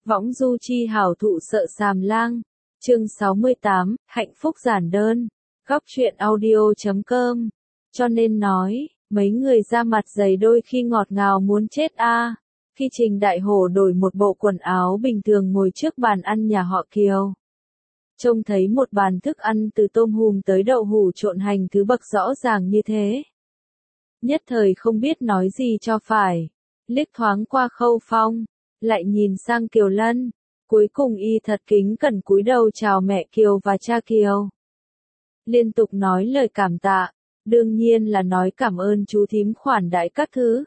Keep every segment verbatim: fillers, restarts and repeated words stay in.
Võng du chi hảo thụ sợ sàm lang. Chương sáu mươi tám, hạnh phúc giản đơn. Góc truyện audio chấm com. Cho nên nói, mấy người da mặt dày đôi khi ngọt ngào muốn chết a. Khi Trình Đại Hổ đổi một bộ quần áo bình thường ngồi trước bàn ăn nhà họ Kiều. Trông thấy một bàn thức ăn từ tôm hùm tới đậu hủ trộn hành thứ bậc rõ ràng như thế. Nhất thời không biết nói gì cho phải. Liếc thoáng qua Khâu Phong, lại nhìn sang Kiều Lân. Cuối cùng y thật kính cẩn cúi đầu chào mẹ Kiều và cha Kiều. Liên tục nói lời cảm tạ, đương nhiên là nói cảm ơn chú thím khoản đãi các thứ.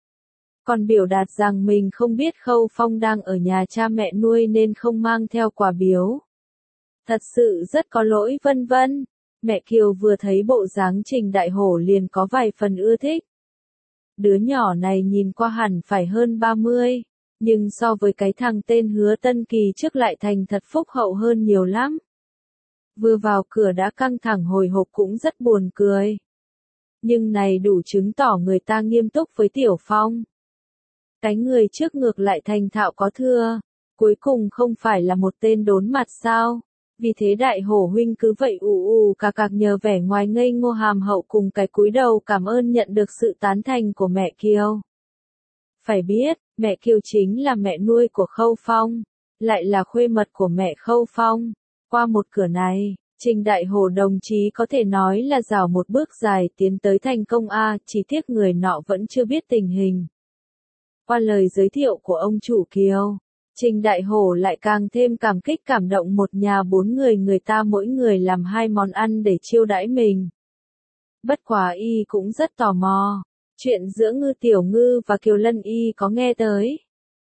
Còn biểu đạt rằng mình không biết Khâu Phong đang ở nhà cha mẹ nuôi nên không mang theo quà biếu. Thật sự rất có lỗi vân vân. Mẹ Kiều vừa thấy bộ dáng Trình Đại Hổ liền có vài phần ưa thích. Đứa nhỏ này nhìn qua hẳn phải hơn ba mươi, nhưng so với cái thằng tên Hứa Tân Kỳ trước lại thành thật phúc hậu hơn nhiều lắm. Vừa vào cửa đã căng thẳng hồi hộp cũng rất buồn cười. Nhưng này đủ chứng tỏ người ta nghiêm túc với Tiểu Phong. Cái người trước ngược lại thành thạo có thưa, cuối cùng không phải là một tên đốn mặt sao. Vì thế Đại Hổ huynh cứ vậy ù ù cà cạc nhờ vẻ ngoài ngây ngô hàm hậu cùng cái cúi đầu cảm ơn nhận được sự tán thành của mẹ Kiều. Phải biết, mẹ Kiều chính là mẹ nuôi của Khâu Phong, lại là khuê mật của mẹ Khâu Phong. Qua một cửa này, Trình Đại Hổ đồng chí có thể nói là rào một bước dài tiến tới thành công a, chỉ tiếc người nọ vẫn chưa biết tình hình. Qua lời giới thiệu của ông chủ Kiều, Trình Đại Hổ lại càng thêm cảm kích cảm động một nhà bốn người người ta mỗi người làm hai món ăn để chiêu đãi mình. Bất quá y cũng rất tò mò, chuyện giữa Ngư Tiểu Ngư và Kiều Lân y có nghe tới.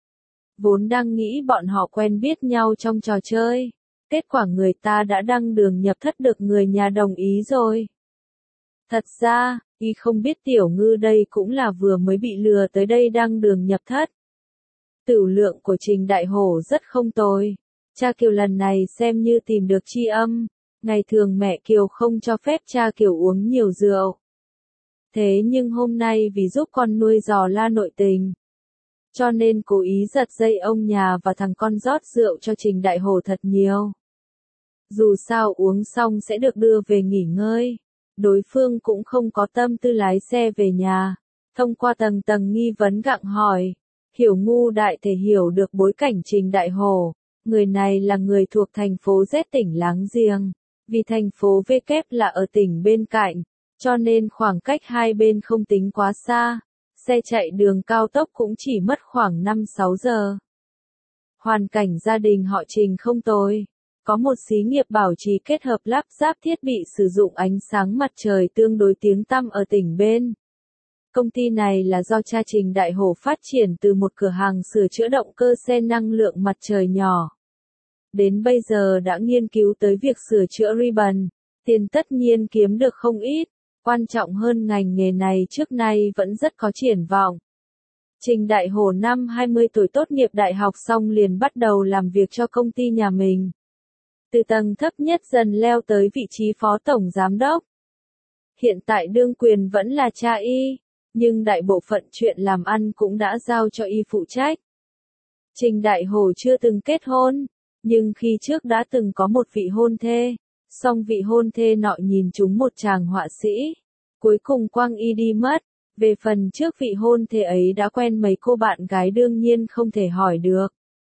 Vốn đang nghĩ bọn họ quen biết nhau trong trò chơi, kết quả người ta đã đăng đường nhập thất được người nhà đồng ý rồi. Thật ra, y không biết Tiểu Ngư đây cũng là vừa mới bị lừa tới đây đăng đường nhập thất. Tửu lượng của Trình Đại Hổ rất không tồi. Cha Kiều lần này xem như tìm được tri âm. Ngày thường mẹ Kiều không cho phép cha Kiều uống nhiều rượu. Thế nhưng hôm nay vì giúp con nuôi dò la nội tình, cho nên cố ý giật dây ông nhà và thằng con rót rượu cho Trình Đại Hổ thật nhiều. Dù sao uống xong sẽ được đưa về nghỉ ngơi. Đối phương cũng không có tâm tư lái xe về nhà. Thông qua tầng tầng nghi vấn gặng hỏi. Hiểu ngu đại thể hiểu được bối cảnh Trình Đại Hổ. Người này là người thuộc thành phố Z tỉnh láng giềng. Vì thành phố V kép là ở tỉnh bên cạnh, cho nên khoảng cách hai bên không tính quá xa. Xe chạy đường cao tốc cũng chỉ mất khoảng năm sáu giờ. Hoàn cảnh gia đình họ Trình không tồi. Có một xí nghiệp bảo trì kết hợp lắp ráp thiết bị sử dụng ánh sáng mặt trời tương đối tiếng tăm ở tỉnh bên. Công ty này là do cha Trình Đại Hổ phát triển từ một cửa hàng sửa chữa động cơ xe năng lượng mặt trời nhỏ. Đến bây giờ đã nghiên cứu tới việc sửa chữa ribbon, tiền tất nhiên kiếm được không ít, quan trọng hơn ngành nghề này trước nay vẫn rất có triển vọng. Trình Đại Hổ năm hai mươi tuổi tốt nghiệp đại học xong liền bắt đầu làm việc cho công ty nhà mình. Từ tầng thấp nhất dần leo tới vị trí phó tổng giám đốc. Hiện tại đương quyền vẫn là cha y, nhưng đại bộ phận chuyện làm ăn cũng đã giao cho y phụ trách. Trình Đại Hổ chưa từng kết hôn, nhưng khi trước đã từng có một vị hôn thê, song vị hôn thê nọ nhìn trúng một chàng họa sĩ, cuối cùng quăng y đi mất. Về phần trước vị hôn thê ấy đã quen mấy cô bạn gái đương nhiên không thể hỏi được.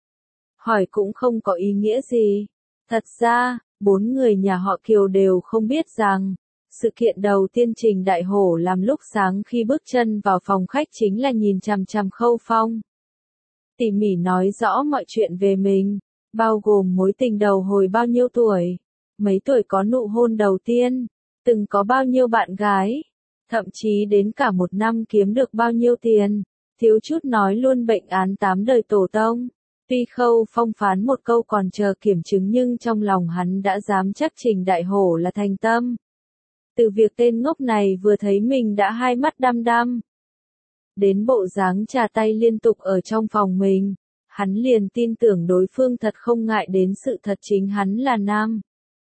Hỏi cũng không có ý nghĩa gì. Thật ra, bốn người nhà họ Kiều đều không biết rằng, sự kiện đầu tiên Trình Đại Hổ làm lúc sáng khi bước chân vào phòng khách chính là nhìn chằm chằm Khâu Phong. Tỉ mỉ nói rõ mọi chuyện về mình, bao gồm mối tình đầu hồi bao nhiêu tuổi, mấy tuổi có nụ hôn đầu tiên, từng có bao nhiêu bạn gái, thậm chí đến cả một năm kiếm được bao nhiêu tiền, thiếu chút nói luôn bệnh án tám đời tổ tông. Tuy Khâu Phong phán một câu còn chờ kiểm chứng nhưng trong lòng hắn đã dám chắc Trình Đại Hổ là thành tâm. Từ việc tên ngốc này vừa thấy mình đã hai mắt đăm đăm. Đến bộ dáng chà tay liên tục ở trong phòng mình, hắn liền tin tưởng đối phương thật không ngại đến sự thật chính hắn là nam.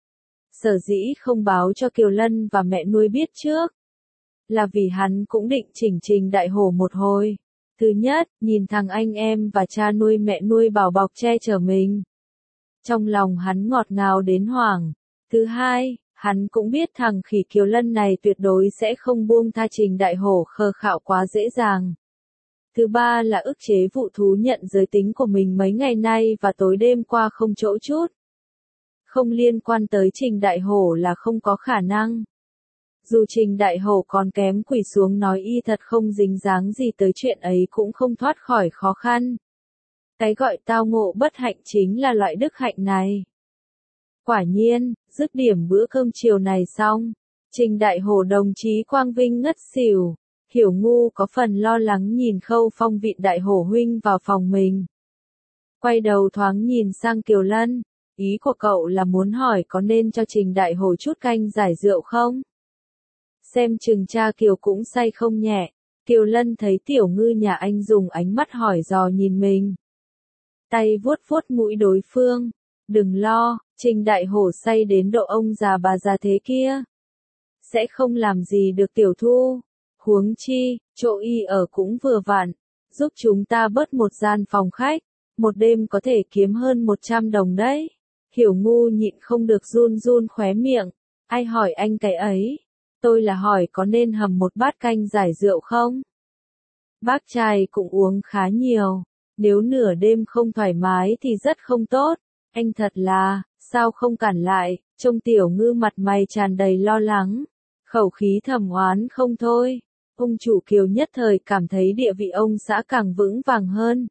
Sở dĩ không báo cho Kiều Lân và mẹ nuôi biết trước, là vì hắn cũng định chỉnh Trình Đại Hổ một hồi. Thứ nhất, nhìn thằng anh em và cha nuôi mẹ nuôi bảo bọc che chở mình. Trong lòng hắn ngọt ngào đến hoảng. Thứ hai, hắn cũng biết thằng khỉ Kiều Lân này tuyệt đối sẽ không buông tha Trình Đại Hổ khờ khạo quá dễ dàng. Thứ ba là ức chế vụ thú nhận giới tính của mình mấy ngày nay và tối đêm qua không chỗ chút. Không liên quan tới Trình Đại Hổ là không có khả năng. Dù Trình Đại Hổ còn kém quỳ xuống nói y thật không dính dáng gì tới chuyện ấy cũng không thoát khỏi khó khăn. Cái gọi tao ngộ bất hạnh chính là loại đức hạnh này. Quả nhiên, dứt điểm bữa cơm chiều này xong, Trình Đại Hổ đồng chí quang vinh ngất xỉu. Hiểu Ngu có phần lo lắng nhìn Khâu Phong vịn Đại Hổ huynh vào phòng mình. Quay đầu thoáng nhìn sang Kiều Lân, ý của cậu là muốn hỏi có nên cho Trình Đại Hổ chút canh giải rượu không? Xem chừng cha Kiều cũng say không nhẹ. Kiều Lân thấy Tiểu Ngư nhà anh dùng ánh mắt hỏi dò nhìn mình. Tay vuốt vuốt mũi đối phương. Đừng lo, Trình Đại Hổ say đến độ ông già bà già thế kia. Sẽ không làm gì được Tiểu Thu. Huống chi, chỗ y ở cũng vừa vặn, giúp chúng ta bớt một gian phòng khách, một đêm có thể kiếm hơn một trăm đồng đấy. Hiểu Ngu nhịn không được run run khóe miệng, ai hỏi anh cái ấy? Tôi là hỏi có nên hầm một bát canh giải rượu không? Bác trai cũng uống khá nhiều, nếu nửa đêm không thoải mái thì rất không tốt. Anh thật là, sao không cản lại, trông Tiểu Ngư mặt mày tràn đầy lo lắng, khẩu khí thầm oán không thôi. Ông chủ Kiều nhất thời cảm thấy địa vị ông xã càng vững vàng hơn.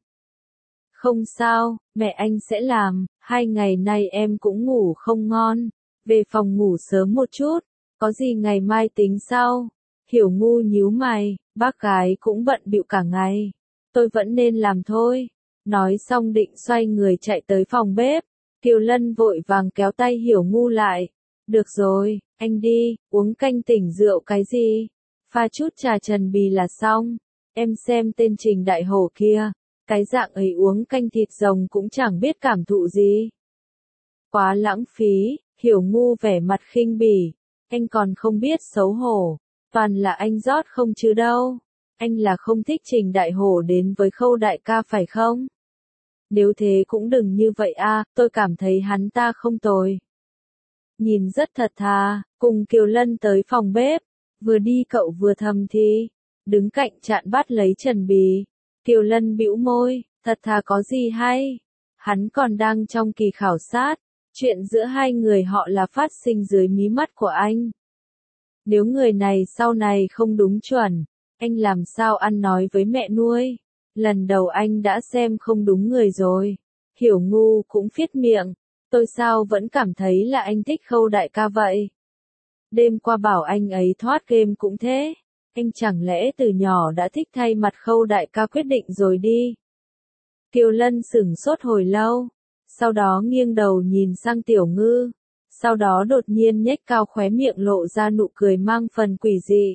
Không sao, mẹ anh sẽ làm, hai ngày nay em cũng ngủ không ngon, về phòng ngủ sớm một chút, có gì ngày mai tính sau. Hiểu Ngu nhíu mày, bác gái cũng bận bịu cả ngày, tôi vẫn nên làm thôi. Nói xong định xoay người chạy tới phòng bếp, Kiều Lân vội vàng kéo tay Hiểu Ngu lại. Được rồi, anh đi, uống canh tỉnh rượu cái gì? Pha chút trà trần bì là xong. Em xem tên Trình Đại Hổ kia, cái dạng ấy uống canh thịt rồng cũng chẳng biết cảm thụ gì. Quá lãng phí. Hiểu Ngu vẻ mặt khinh bỉ. Anh còn không biết xấu hổ, toàn là anh rót không chứ đâu. Anh là không thích Trình Đại Hổ đến với Khâu đại ca phải không? Nếu thế cũng đừng như vậy a, tôi cảm thấy hắn ta không tồi. Nhìn rất thật thà, cùng Kiều Lân tới phòng bếp. Vừa đi cậu vừa thầm thì, đứng cạnh chạn bát lấy trần bì. Kiều Lân bĩu môi, thật thà có gì hay. Hắn còn đang trong kỳ khảo sát, chuyện giữa hai người họ là phát sinh dưới mí mắt của anh. Nếu người này sau này không đúng chuẩn, anh làm sao ăn nói với mẹ nuôi. Lần đầu anh đã xem không đúng người rồi. Hiểu Ngu cũng phiết miệng, tôi sao vẫn cảm thấy là anh thích Khâu đại ca vậy. Đêm qua bảo anh ấy thoát game cũng thế. Anh chẳng lẽ từ nhỏ đã thích thay mặt Khâu đại ca quyết định rồi đi. Kiều Lân sửng sốt hồi lâu, sau đó nghiêng đầu nhìn sang Tiểu Ngư, sau đó đột nhiên nhếch cao khóe miệng lộ ra nụ cười mang phần quỷ dị.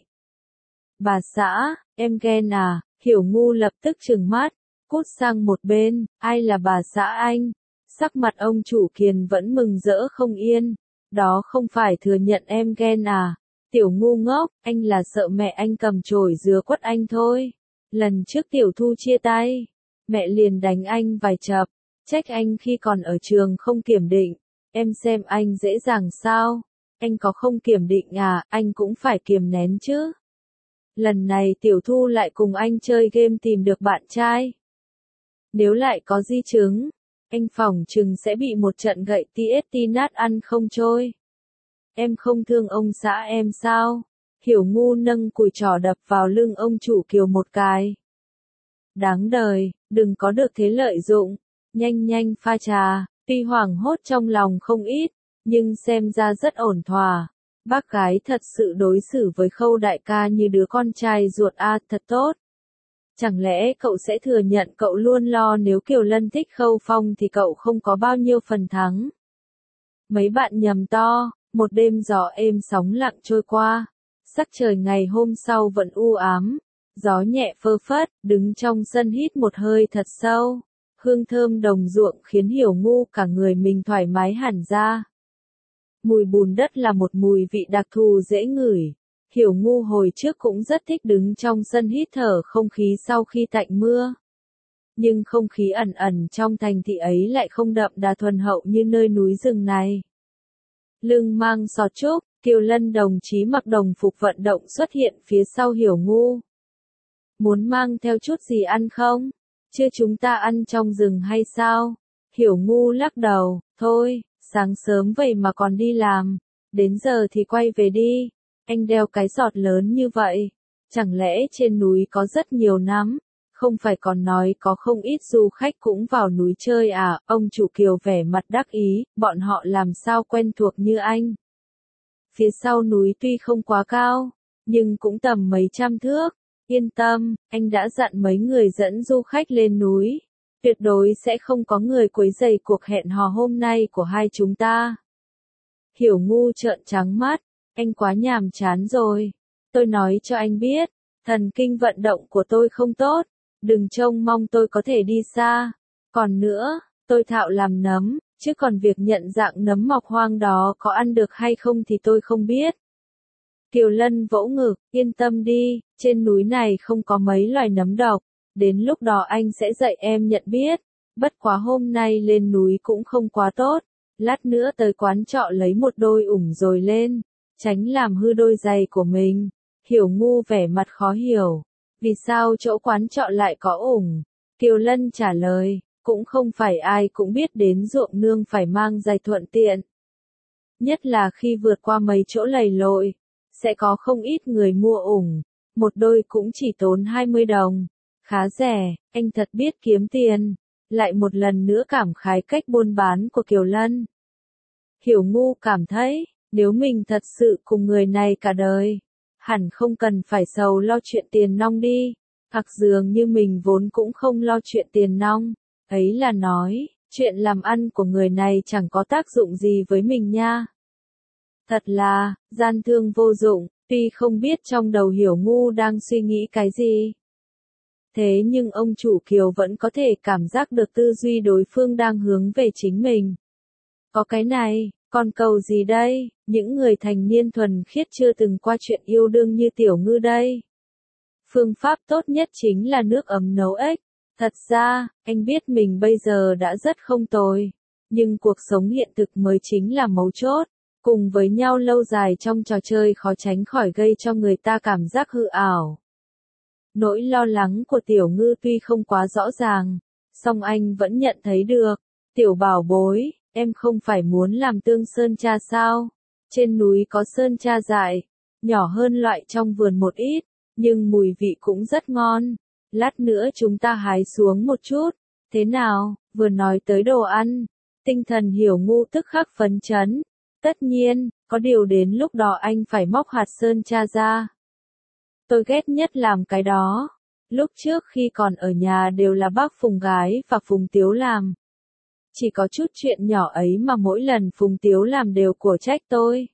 Bà xã, em ghen à? Hiểu Ngu lập tức trừng mắt, cút sang một bên, ai là bà xã anh? Sắc mặt ông chủ Kiền vẫn mừng rỡ không yên. Đó không phải thừa nhận em ghen à? Tiểu Ngu ngốc, anh là sợ mẹ anh cầm chổi dứa quất anh thôi. Lần trước Tiểu Thu chia tay, mẹ liền đánh anh vài chập, trách anh khi còn ở trường không kiểm định. Em xem anh dễ dàng sao? Anh có không kiểm định à, anh cũng phải kiềm nén chứ. Lần này Tiểu Thu lại cùng anh chơi game tìm được bạn trai. Nếu lại có di chứng, anh phỏng chừng sẽ bị một trận gậy tê ét tê nát ăn không trôi. Em không thương ông xã em sao? Hiểu Ngu nâng cùi trỏ đập vào lưng ông chủ Kiều một cái. Đáng đời, đừng có được thế lợi dụng. Nhanh nhanh pha trà, tuy hoảng hốt trong lòng không ít, nhưng xem ra rất ổn thỏa. Bác gái thật sự đối xử với Khâu đại ca như đứa con trai ruột a, thật tốt. Chẳng lẽ cậu sẽ thừa nhận cậu luôn lo nếu Kiều Lân thích Khâu Phong thì cậu không có bao nhiêu phần thắng? Mấy bạn nhầm to, một đêm gió êm sóng lặng trôi qua. Sắc trời ngày hôm sau vẫn u ám, gió nhẹ phơ phất, đứng trong sân hít một hơi thật sâu. Hương thơm đồng ruộng khiến Hiểu Ngu cả người mình thoải mái hẳn ra. Mùi bùn đất là một mùi vị đặc thù dễ ngửi. Hiểu Ngu hồi trước cũng rất thích đứng trong sân hít thở không khí sau khi tạnh mưa. Nhưng không khí ẩn ẩn trong thành thị ấy lại không đậm đà thuần hậu như nơi núi rừng này. Lưng mang xọt trúc, Kiều Lân đồng chí mặc đồng phục vận động xuất hiện phía sau Hiểu Ngu. Muốn mang theo chút gì ăn không? Chưa chúng ta ăn trong rừng hay sao? Hiểu Ngu lắc đầu, thôi, sáng sớm vậy mà còn đi làm, đến giờ thì quay về đi. Anh đeo cái giọt lớn như vậy, chẳng lẽ trên núi có rất nhiều nắm? Không phải còn nói có không ít du khách cũng vào núi chơi à? Ông chủ Kiều vẻ mặt đắc ý, bọn họ làm sao quen thuộc như anh. Phía sau núi tuy không quá cao, nhưng cũng tầm mấy trăm thước. Yên tâm, anh đã dặn mấy người dẫn du khách lên núi. Tuyệt đối sẽ không có người quấy rầy cuộc hẹn hò hôm nay của hai chúng ta. Hiểu Ngu trợn trắng mắt, anh quá nhàm chán rồi. Tôi nói cho anh biết, thần kinh vận động của tôi không tốt. Đừng trông mong tôi có thể đi xa. Còn nữa, tôi thạo làm nấm, chứ còn việc nhận dạng nấm mọc hoang đó có ăn được hay không thì tôi không biết. Kiều Lân vỗ ngực, yên tâm đi, trên núi này không có mấy loài nấm độc. Đến lúc đó anh sẽ dạy em nhận biết. Bất quá hôm nay lên núi cũng không quá tốt. Lát nữa tới quán trọ lấy một đôi ủng rồi lên, tránh làm hư đôi giày của mình. Hiểu Ngu vẻ mặt khó hiểu. Vì sao chỗ quán trọ lại có ủng? Kiều Lân trả lời, cũng không phải ai cũng biết đến ruộng nương phải mang giày thuận tiện. Nhất là khi vượt qua mấy chỗ lầy lội, sẽ có không ít người mua ủng. Một đôi cũng chỉ tốn hai mươi đồng. Khá rẻ, anh thật biết kiếm tiền. Lại một lần nữa cảm khái cách buôn bán của Kiều Lân. Hiểu Ngu cảm thấy, nếu mình thật sự cùng người này cả đời, hẳn không cần phải sầu lo chuyện tiền nong đi. Hoặc dường như mình vốn cũng không lo chuyện tiền nong. Ấy là nói, chuyện làm ăn của người này chẳng có tác dụng gì với mình nha. Thật là, gian thương vô dụng, tuy không biết trong đầu Hiểu Ngu đang suy nghĩ cái gì. Thế nhưng ông chủ Kiều vẫn có thể cảm giác được tư duy đối phương đang hướng về chính mình. Có cái này, còn cầu gì đây, những người thành niên thuần khiết chưa từng qua chuyện yêu đương như Tiểu Ngư đây. Phương pháp tốt nhất chính là nước ấm nấu ếch. Thật ra, anh biết mình bây giờ đã rất không tồi. Nhưng cuộc sống hiện thực mới chính là mấu chốt. Cùng với nhau lâu dài trong trò chơi khó tránh khỏi gây cho người ta cảm giác hư ảo. Nỗi lo lắng của Tiểu Ngư tuy không quá rõ ràng, song anh vẫn nhận thấy được. Tiểu bảo bối, em không phải muốn làm tương sơn tra sao? Trên núi có sơn tra dại, nhỏ hơn loại trong vườn một ít, nhưng mùi vị cũng rất ngon. Lát nữa chúng ta hái xuống một chút. Thế nào, vừa nói tới đồ ăn, tinh thần Hiểu Ngu tức khắc phấn chấn. Tất nhiên, có điều đến lúc đó anh phải móc hạt sơn tra ra. Tôi ghét nhất làm cái đó. Lúc trước khi còn ở nhà đều là bác Phùng gái và Phùng Tiếu làm. Chỉ có chút chuyện nhỏ ấy mà mỗi lần Phùng Tiếu làm đều của trách tôi.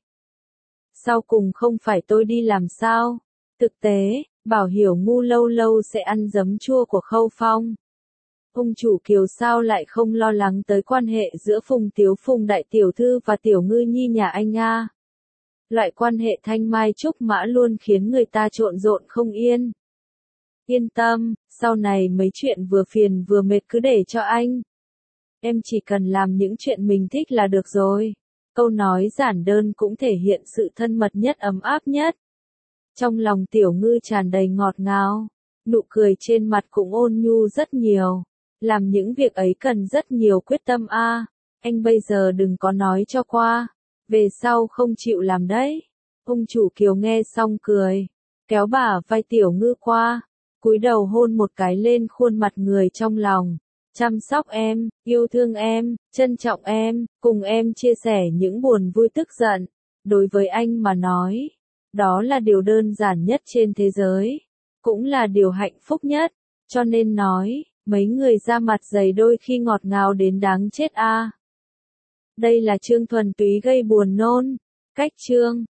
Sau cùng không phải tôi đi làm sao? Thực tế, bảo Hiểu Ngu lâu lâu sẽ ăn giấm chua của Khâu Phong. Ông chủ Kiều sao lại không lo lắng tới quan hệ giữa Phùng Tiếu Phùng Đại Tiểu Thư và Tiểu Ngư Nhi nhà anh a? Loại quan hệ thanh mai trúc mã luôn khiến người ta trộn rộn không yên. Yên tâm, sau này mấy chuyện vừa phiền vừa mệt cứ để cho anh. Em chỉ cần làm những chuyện mình thích là được rồi. Câu nói giản đơn cũng thể hiện sự thân mật nhất ấm áp nhất. Trong lòng Tiểu Ngư tràn đầy ngọt ngào, nụ cười trên mặt cũng ôn nhu rất nhiều. Làm những việc ấy cần rất nhiều quyết tâm a. Anh bây giờ đừng có nói cho qua, về sau không chịu làm đấy. Ông chủ Kiều nghe xong cười, kéo bả vai Tiểu Ngư qua, cúi đầu hôn một cái lên khuôn mặt người trong lòng. Chăm sóc em, yêu thương em, trân trọng em, cùng em chia sẻ những buồn vui tức giận. Đối với anh mà nói, đó là điều đơn giản nhất trên thế giới, cũng là điều hạnh phúc nhất, cho nên nói, mấy người da mặt dày đôi khi ngọt ngào đến đáng chết a. Đây là Trương thuần túy gây buồn nôn. Cách chương